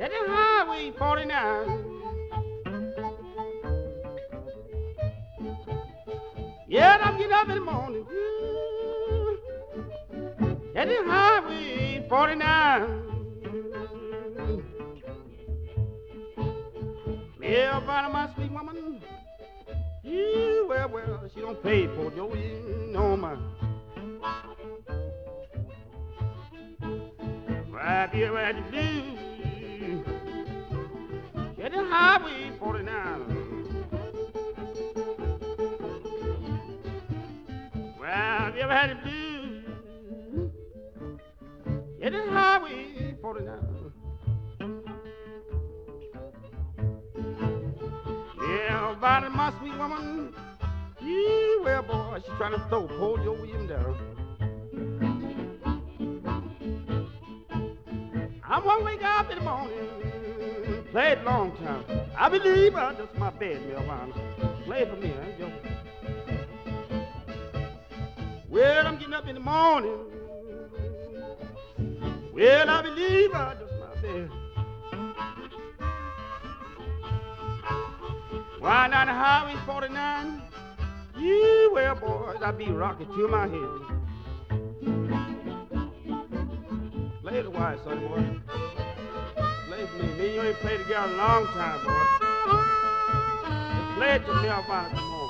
That is Highway 49. Yeah, I'm getting up in the morning. That is Highway 49. Everybody, my sweet woman. Well, she don't pay for it, yo, you know, man. Right here where the blue. That is Highway 49. Well, you ever had the blues? It is Highway 49. Yeah, about it, my sweet woman. Well, boy, she's trying to throw poor Joe Williams down. I'm gonna wake up in the morning, play it long time. I believe that's my bed, Melvana. Play it for me, huh, Joe? Well, I'm getting up in the morning. Well, I believe that's my bed. Why not Highway 49? Well, boys, I be rocking to my head. Play the white, son, boy. Play it for me. Me and you ain't played together a long time, boy. Just play it to me, I'll find it. Come on.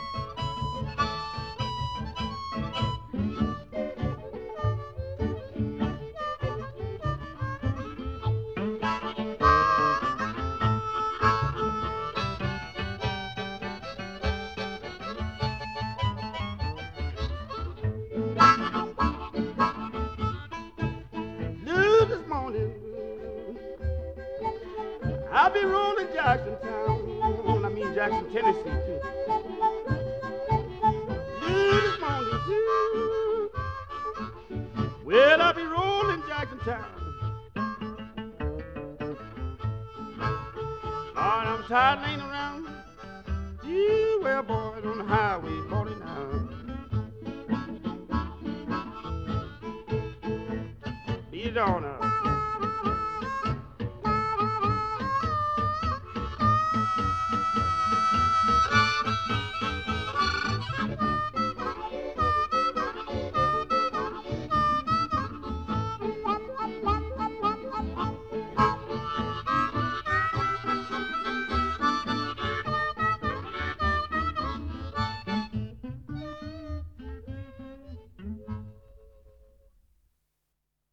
This morning, I'll be rolling Jackson Town. I mean Jackson, Tennessee, too. This morning, too. Well, I'll be rolling Jackson Town. Lord, I'm tired of laying around. Well, boys, on the Highway 49. Be it on up.